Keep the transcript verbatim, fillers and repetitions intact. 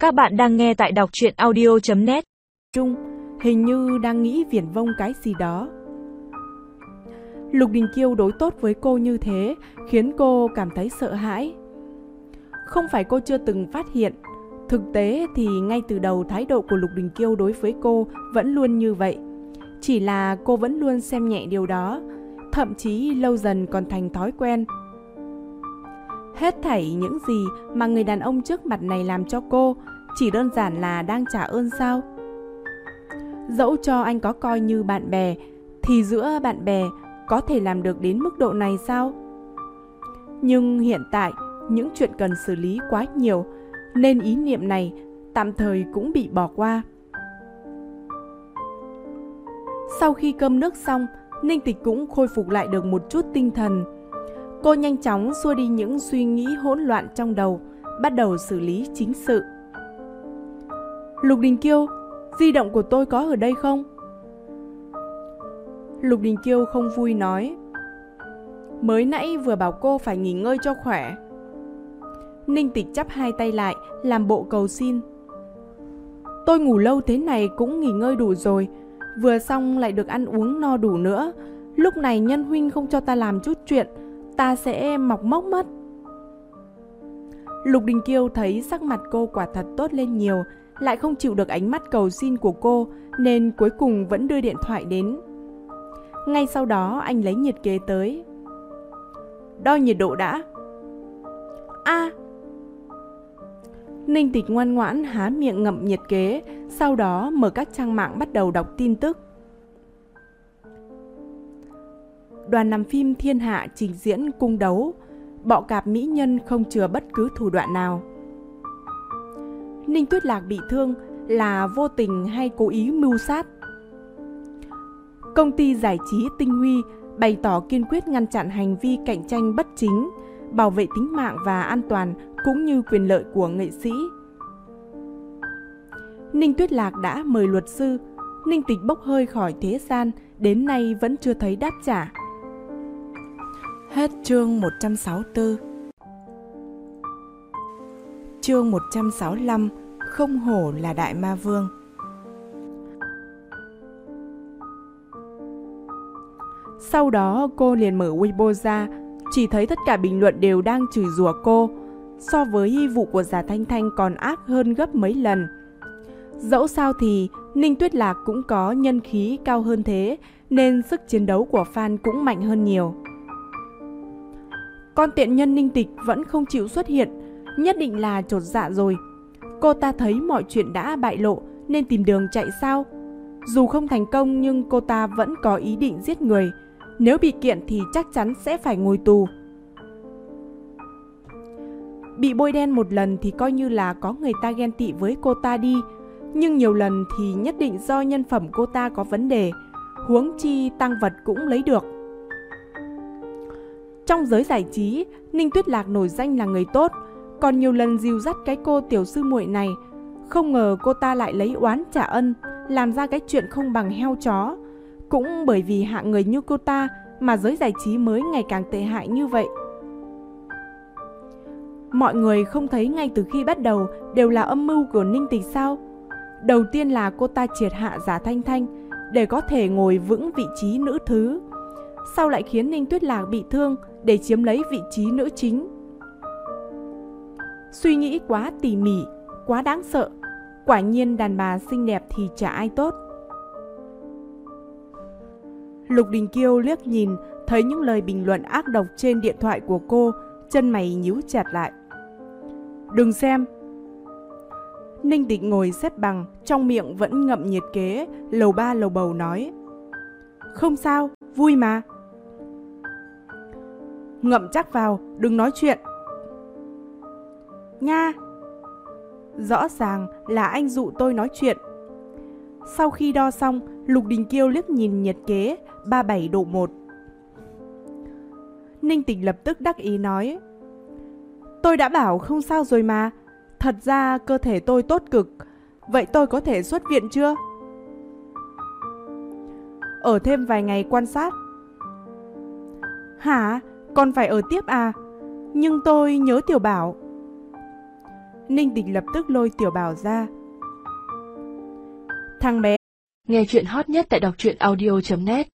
Các bạn đang nghe tại đọc truyện audio chấm net. Trung hình như đang nghĩ viển vông cái gì đó. Lục Đình Kiêu đối tốt với cô như thế khiến cô cảm thấy sợ hãi. Không phải cô chưa từng phát hiện, thực tế thì ngay từ đầu thái độ của Lục Đình Kiêu đối với cô vẫn luôn như vậy. Chỉ là cô vẫn luôn xem nhẹ điều đó, thậm chí lâu dần còn thành thói quen. Hết thảy những gì mà người đàn ông trước mặt này làm cho cô chỉ đơn giản là đang trả ơn sao? Dẫu cho anh có coi như bạn bè, thì giữa bạn bè có thể làm được đến mức độ này sao? Nhưng hiện tại, những chuyện cần xử lý quá nhiều, nên ý niệm này tạm thời cũng bị bỏ qua. Sau khi cơm nước xong, Ninh Tịch cũng khôi phục lại được một chút tinh thần. Cô nhanh chóng xua đi những suy nghĩ hỗn loạn trong đầu, bắt đầu xử lý chính sự. Lục Đình Kiêu, di động của tôi có ở đây không? Lục Đình Kiêu không vui nói. Mới nãy vừa bảo cô phải nghỉ ngơi cho khỏe. Ninh Tịch chắp hai tay lại, làm bộ cầu xin. Tôi ngủ lâu thế này cũng nghỉ ngơi đủ rồi, vừa xong lại được ăn uống no đủ nữa. Lúc này nhân huynh không cho ta làm chút chuyện, ta sẽ mọc mốc mất. Lục Đình Kiêu thấy sắc mặt cô quả thật tốt lên nhiều, lại không chịu được ánh mắt cầu xin của cô, nên cuối cùng vẫn đưa điện thoại đến. Ngay sau đó anh lấy nhiệt kế tới. Đo nhiệt độ đã. A. À. Ninh Tịch ngoan ngoãn há miệng ngậm nhiệt kế, sau đó mở các trang mạng bắt đầu đọc tin tức. Đoàn làm phim Thiên Hạ trình diễn cung đấu, bọ cạp mỹ nhân không chừa bất cứ thủ đoạn nào. Ninh Tuyết Lạc bị thương là vô tình hay cố ý mưu sát. Công ty giải trí Tinh Huy bày tỏ kiên quyết ngăn chặn hành vi cạnh tranh bất chính, bảo vệ tính mạng và an toàn cũng như quyền lợi của nghệ sĩ. Ninh Tuyết Lạc đã mời luật sư, Ninh Tịch bốc hơi khỏi thế gian, đến nay vẫn chưa thấy đáp trả. Hết chương một trăm sáu mươi tư. Chương một trăm sáu mươi lăm. Không hổ là đại ma vương. Sau đó cô liền mở Weibo ra, chỉ thấy tất cả bình luận đều đang chửi rủa cô. So với vụ của Giả Thanh Thanh còn ác hơn gấp mấy lần. Dẫu sao thì Ninh Tuyết Lạc cũng có nhân khí cao hơn thế, nên sức chiến đấu của fan cũng mạnh hơn nhiều. Con tiện nhân Ninh Tịch vẫn không chịu xuất hiện, nhất định là chột dạ rồi. Cô ta thấy mọi chuyện đã bại lộ nên tìm đường chạy sao? Dù không thành công nhưng cô ta vẫn có ý định giết người. Nếu bị kiện thì chắc chắn sẽ phải ngồi tù. Bị bôi đen một lần thì coi như là có người ta ghen tị với cô ta đi, nhưng nhiều lần thì nhất định do nhân phẩm cô ta có vấn đề, huống chi tang vật cũng lấy được. Trong giới giải trí, Ninh Tuyết Lạc nổi danh là người tốt, còn nhiều lần dìu dắt cái cô tiểu sư muội này. Không ngờ cô ta lại lấy oán trả ân, làm ra cái chuyện không bằng heo chó. Cũng bởi vì hạng người như cô ta mà giới giải trí mới ngày càng tệ hại như vậy. Mọi người không thấy ngay từ khi bắt đầu đều là âm mưu của Ninh Tịch sao? Đầu tiên là cô ta triệt hạ Giả Thanh Thanh để có thể ngồi vững vị trí nữ thứ, sau lại khiến Ninh Tuyết Lạc bị thương để chiếm lấy vị trí nữ chính. Suy nghĩ quá tỉ mỉ, quá đáng sợ. Quả nhiên đàn bà xinh đẹp thì chả ai tốt. Lục Đình Kiêu liếc nhìn, thấy những lời bình luận ác độc trên điện thoại của cô, chân mày nhíu chặt lại. Đừng xem. Ninh Tịch ngồi xếp bằng, trong miệng vẫn ngậm nhiệt kế, lầu ba lầu bầu nói. Không sao, vui mà. Ngậm chắc vào, đừng nói chuyện. Nha. Rõ ràng là anh dụ tôi nói chuyện. Sau khi đo xong, Lục Đình Kiêu liếc nhìn nhiệt kế ba mươi bảy độ một. Ninh Tịch lập tức đắc ý nói. Tôi đã bảo không sao rồi mà. Thật ra cơ thể tôi tốt cực. Vậy tôi có thể xuất viện chưa? Ở thêm vài ngày quan sát. Hả? Còn phải ở tiếp à? Nhưng tôi nhớ Tiểu Bảo. Ninh Tịch lập tức lôi Tiểu Bảo ra. Thằng bé. Nghe chuyện hot nhất tại đọc truyện audio chấm net